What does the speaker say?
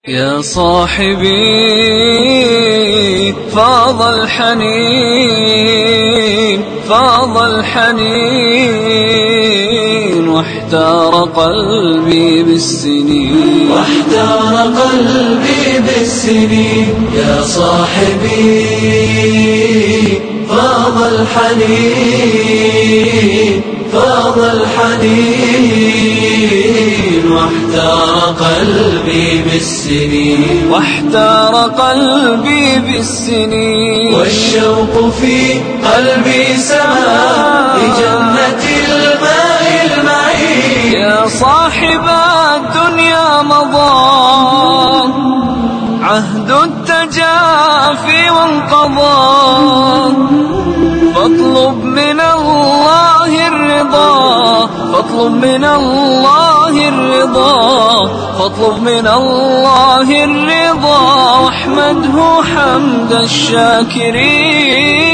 يا صاحبي فاض الحنين واحتار قلبي بالسنين يا صاحبي فاض الحنين واحتار قلبي بالسنين والشوق في قلبي سما لجنة الماء المعين. يا صاحب الدنيا مضى عهد التجافي وانقضى، فاطلب من الله الرضا، فاطلب من الله الرضا، فاطلب من الله الرضا، واحمده حمد الشاكرين.